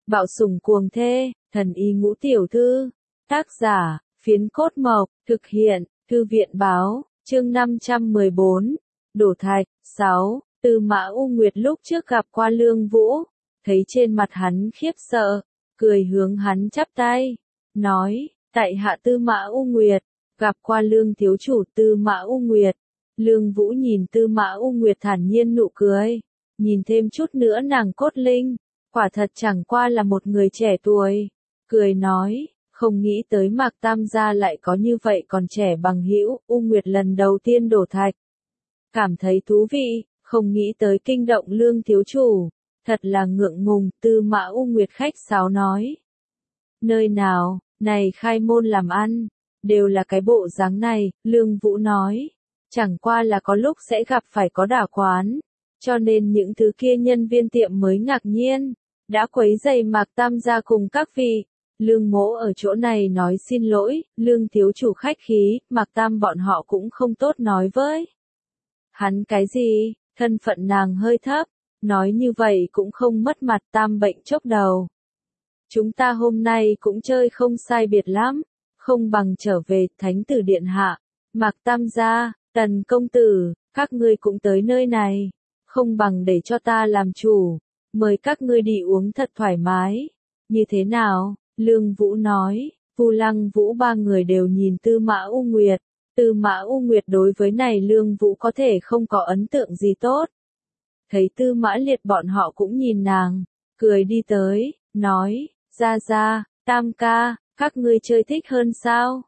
Bạo sủng cuồng thê, thần y ngũ tiểu thư. Tác giả, Phiến Cốt Mộc, thực hiện, Thư viện báo, chương 514, đổ thạch, 6, Tư Mã U Nguyệt lúc trước gặp qua Lương Vũ, thấy trên mặt hắn khiếp sợ, cười hướng hắn chắp tay, nói, tại hạ Tư Mã U Nguyệt, gặp qua Lương thiếu chủ Tư Mã U Nguyệt. Lương Vũ nhìn Tư Mã U Nguyệt thản nhiên nụ cười, nhìn thêm chút nữa nàng cốt linh, quả thật chẳng qua là một người trẻ tuổi, cười nói, không nghĩ tới Mạc Tam gia lại có như vậy còn trẻ bằng hữu. U Nguyệt lần đầu tiên đổ thạch, cảm thấy thú vị, không nghĩ tới kinh động Lương thiếu chủ, thật là ngượng ngùng. Tư Mã U Nguyệt khách sáo nói, nơi nào, này khai môn làm ăn, đều là cái bộ dáng này. Lương Vũ nói, chẳng qua là có lúc sẽ gặp phải có đả quán, cho nên những thứ kia nhân viên tiệm mới ngạc nhiên, đã quấy rầy Mạc Tam gia cùng các vị. Lương Mỗ ở chỗ này nói xin lỗi, Lương thiếu chủ khách khí, Mạc Tam bọn họ cũng không tốt nói với hắn cái gì. Thân phận nàng hơi thấp, nói như vậy cũng không mất mặt. Tam bệnh chốc đầu, chúng ta hôm nay cũng chơi không sai biệt lắm, không bằng trở về. Thánh tử điện hạ, Mạc Tam gia, Tần công tử, các ngươi cũng tới nơi này, không bằng để cho ta làm chủ, mời các ngươi đi uống thật thoải mái, như thế nào? Lương Vũ nói. Vu Lăng Vũ ba người đều nhìn Tư Mã U Nguyệt. Tư Mã U Nguyệt đối với này Lương Vũ có thể không có ấn tượng gì tốt. Thấy Tư Mã Liệt bọn họ cũng nhìn nàng, cười đi tới, nói, ra, Tam ca, các ngươi chơi thích hơn sao?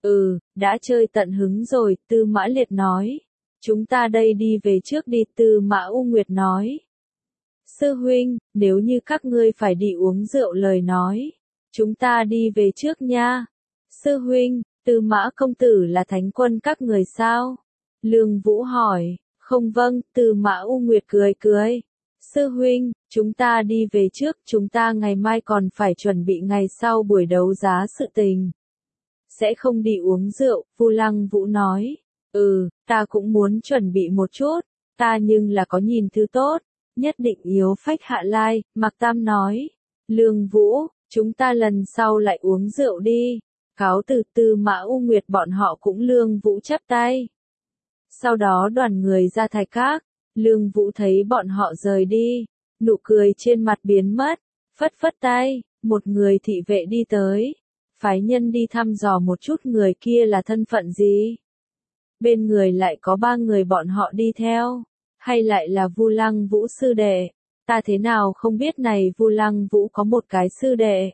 Đã chơi tận hứng rồi. Tư Mã Liệt nói, chúng ta đây đi về trước đi. Tư Mã U Nguyệt nói, sư huynh, nếu như các ngươi phải đi uống rượu lời nói, chúng ta đi về trước nha. Sư huynh, Tư Mã công tử là thánh quân các người sao? Lương Vũ hỏi. Không vâng. Tư Mã U Nguyệt cười. Sư huynh, chúng ta đi về trước, chúng ta ngày mai còn phải chuẩn bị ngày sau buổi đấu giá sự tình. Sẽ không đi uống rượu. Vu Lăng Vũ nói. Ta cũng muốn chuẩn bị một chút, ta nhưng là có nhìn thứ tốt, nhất định yếu phách hạ lai. Mạc Tam nói. Lương Vũ, chúng ta lần sau lại uống rượu đi. Cáo từ. Tư Mã U Nguyệt bọn họ cũng Lương Vũ chắp tay. Sau đó đoàn người ra thạch các, Lương Vũ thấy bọn họ rời đi, nụ cười trên mặt biến mất, phất tay, một người thị vệ đi tới, phái nhân đi thăm dò một chút người kia là thân phận gì. Bên người lại có 3 người bọn họ đi theo, hay lại là Vu Lăng Vũ sư đệ? Ta thế nào không biết này Vu Lăng Vũ có một cái sư đệ.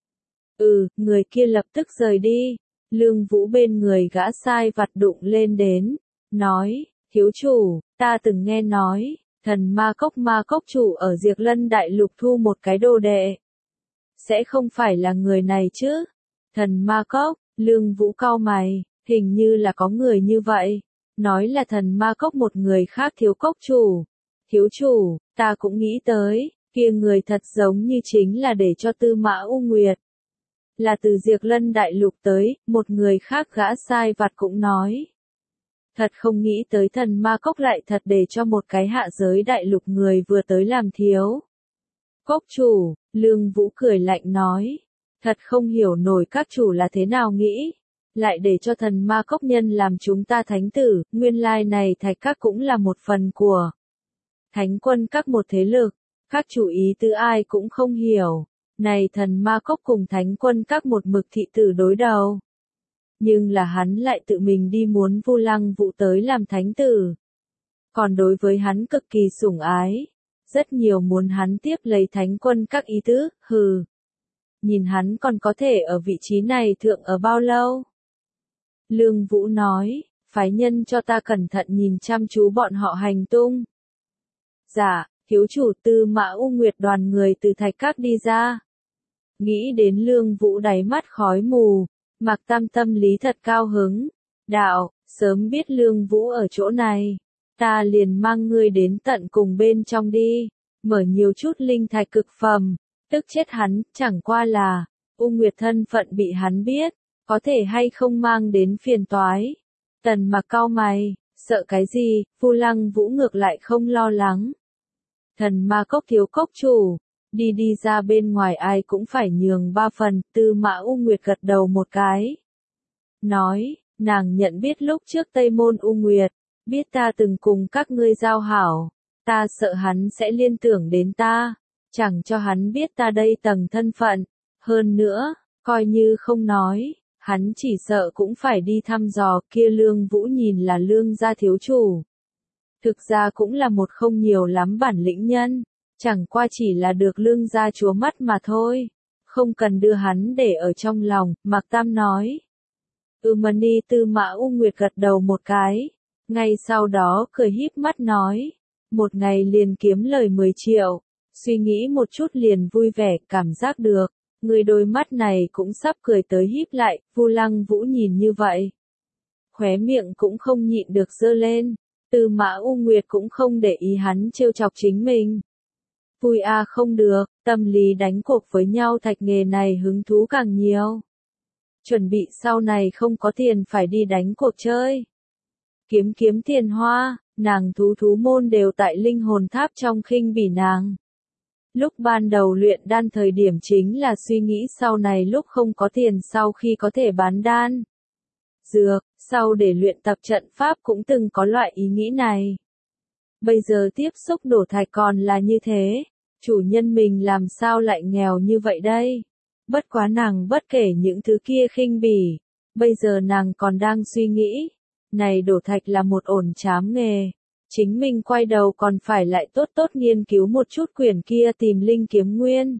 Người kia lập tức rời đi. Lương Vũ bên người gã sai vặt đụng lên đến, nói, thiếu chủ, ta từng nghe nói, thần ma cốc chủ ở Diệp Lân Đại Lục thu một cái đồ đệ. Sẽ không phải là người này chứ? Thần ma cốc. Lương Vũ cau mày, hình như là có người như vậy. Nói là thần ma cốc một người khác thiếu cốc chủ. Thiếu chủ, ta cũng nghĩ tới, kia người thật giống như chính là để cho Tư Mã U Nguyệt. Là từ Diệp Lân Đại Lục tới. Một người khác gã sai vặt cũng nói. Thật không nghĩ tới thần ma cốc lại thật để cho một cái hạ giới đại lục người vừa tới làm thiếu cốc chủ. Lương Vũ cười lạnh nói, thật không hiểu nổi các chủ là thế nào nghĩ, lại để cho thần ma cốc nhân làm chúng ta thánh tử. Nguyên lai này thạch các cũng là một phần của thánh quân các một thế lực, các chủ ý tứ ai cũng không hiểu. Này thần ma cốc cùng thánh quân các một mực thị tử đối đầu, nhưng là hắn lại tự mình đi muốn Vu Lăng Vũ tới làm thánh tử. Còn đối với hắn cực kỳ sủng ái, rất nhiều muốn hắn tiếp lấy thánh quân các ý tứ. Nhìn hắn còn có thể ở vị trí này thượng ở bao lâu? Lương Vũ nói, phái nhân cho ta cẩn thận nhìn chăm chú bọn họ hành tung. Dạ, thiếu chủ. Tư Mã U Nguyệt đoàn người từ thạch các đi ra. Nghĩ đến Lương Vũ đáy mắt khói mù, Mạc Tam tâm lý thật cao hứng. Đạo, sớm biết Lương Vũ ở chỗ này, ta liền mang ngươi đến tận cùng bên trong đi, mở nhiều chút linh thạch cực phẩm, tức chết hắn. Chẳng qua là, U Nguyệt thân phận bị hắn biết, có thể hay không mang đến phiền toái. Tần Mặc cau mày, sợ cái gì? Vu Lăng Vũ ngược lại không lo lắng. Thần ma cốc thiếu cốc chủ, đi ra bên ngoài ai cũng phải nhường 3 phần, Tư Mã U Nguyệt gật đầu một cái. Nói, nàng nhận biết lúc trước Tây Môn U Nguyệt, biết ta từng cùng các ngươi giao hảo, ta sợ hắn sẽ liên tưởng đến ta, chẳng cho hắn biết ta đây tầng thân phận, hơn nữa, coi như không nói, hắn chỉ sợ cũng phải đi thăm dò kia Lương Vũ nhìn là Lương gia thiếu chủ. Thực ra cũng là một không nhiều lắm bản lĩnh nhân, chẳng qua chỉ là được Lương gia chúa mắt mà thôi, không cần đưa hắn để ở trong lòng, Mạc Tam nói. Mani Tư Mã U Nguyệt gật đầu một cái, ngay sau đó cười híp mắt nói, một ngày liền kiếm lời 10 triệu, suy nghĩ một chút liền vui vẻ, cảm giác được, người đôi mắt này cũng sắp cười tới híp lại, Vu Lăng Vũ nhìn như vậy. Khóe miệng cũng không nhịn được giơ lên, Tư Mã U Nguyệt cũng không để ý hắn trêu chọc chính mình. Vui à không được, tâm lý đánh cuộc với nhau thạch nghề này hứng thú càng nhiều. Chuẩn bị sau này không có tiền phải đi đánh cuộc chơi. Kiếm tiền hoa, nàng thú môn đều tại linh hồn tháp trong khinh bỉ nàng. Lúc ban đầu luyện đan thời điểm chính là suy nghĩ sau này lúc không có tiền sau khi có thể bán đan. Dược, sau để luyện tập trận pháp cũng từng có loại ý nghĩ này. Bây giờ tiếp xúc đổ thạch còn là như thế, chủ nhân mình làm sao lại nghèo như vậy đây? Bất quá nàng bất kể những thứ kia khinh bỉ, bây giờ nàng còn đang suy nghĩ, này đổ thạch là một ổn chám nghề, chính mình quay đầu còn phải lại tốt nghiên cứu một chút quyển kia tìm linh kiếm nguyên.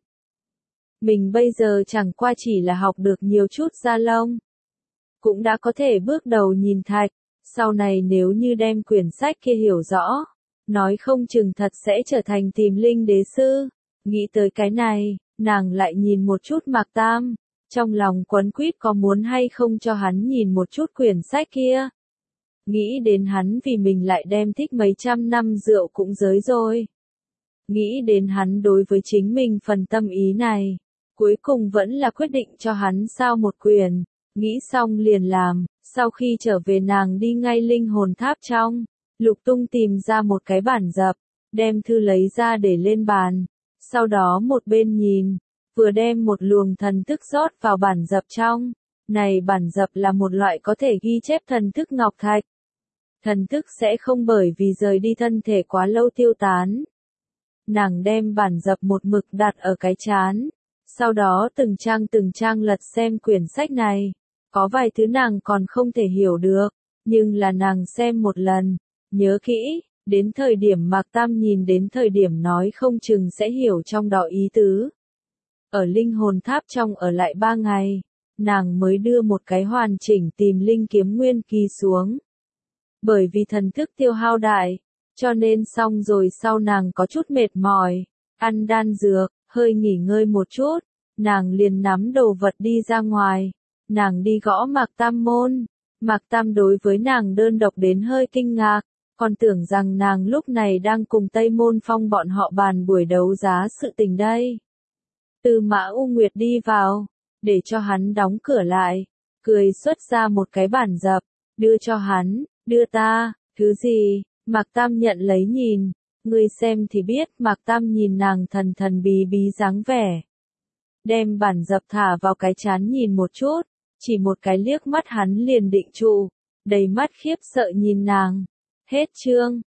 Mình bây giờ chẳng qua chỉ là học được nhiều chút gia lông, cũng đã có thể bước đầu nhìn thạch, sau này nếu như đem quyển sách kia hiểu rõ, nói không chừng thật sẽ trở thành tìm linh đế sư. Nghĩ tới cái này, nàng lại nhìn một chút Mạc Tam, trong lòng quấn quýt có muốn hay không cho hắn nhìn một chút quyển sách kia. Nghĩ đến hắn vì mình lại đem thích mấy trăm năm rượu cũng giới rồi. Nghĩ đến hắn đối với chính mình phần tâm ý này, cuối cùng vẫn là quyết định cho hắn sao một quyển, nghĩ xong liền làm, sau khi trở về nàng đi ngay linh hồn tháp trong, lục tung tìm ra một cái bản dập, đem thư lấy ra để lên bàn, sau đó một bên nhìn, vừa đem một luồng thần thức rót vào bản dập trong, này bản dập là một loại có thể ghi chép thần thức ngọc thạch. Thần thức sẽ không bởi vì rời đi thân thể quá lâu tiêu tán. Nàng đem bản dập một mực đặt ở cái chán, sau đó từng trang lật xem quyển sách này, có vài thứ nàng còn không thể hiểu được, nhưng là nàng xem một lần, nhớ kỹ, đến thời điểm Mạc Tam nhìn đến thời điểm nói không chừng sẽ hiểu trong đó ý tứ. Ở linh hồn tháp trong ở lại 3 ngày, nàng mới đưa một cái hoàn chỉnh tìm linh kiếm nguyên kỳ xuống. Bởi vì thần thức tiêu hao đại, cho nên xong rồi sau nàng có chút mệt mỏi, ăn đan dược, hơi nghỉ ngơi một chút, nàng liền nắm đồ vật đi ra ngoài, nàng đi gõ Mạc Tam môn. Mạc Tam đối với nàng đơn độc đến hơi kinh ngạc, còn tưởng rằng nàng lúc này đang cùng Tây Môn Phong bọn họ bàn buổi đấu giá sự tình đây. Tư Mã U Nguyệt đi vào, để cho hắn đóng cửa lại, cười xuất ra một cái bản dập, đưa cho hắn, đưa ta, thứ gì, Mạc Tam nhận lấy nhìn, ngươi xem thì biết, Mạc Tam nhìn nàng thần bí dáng vẻ. Đem bản dập thả vào cái chán nhìn một chút, chỉ một cái liếc mắt hắn liền định trụ, đầy mắt khiếp sợ nhìn nàng. Hết chương.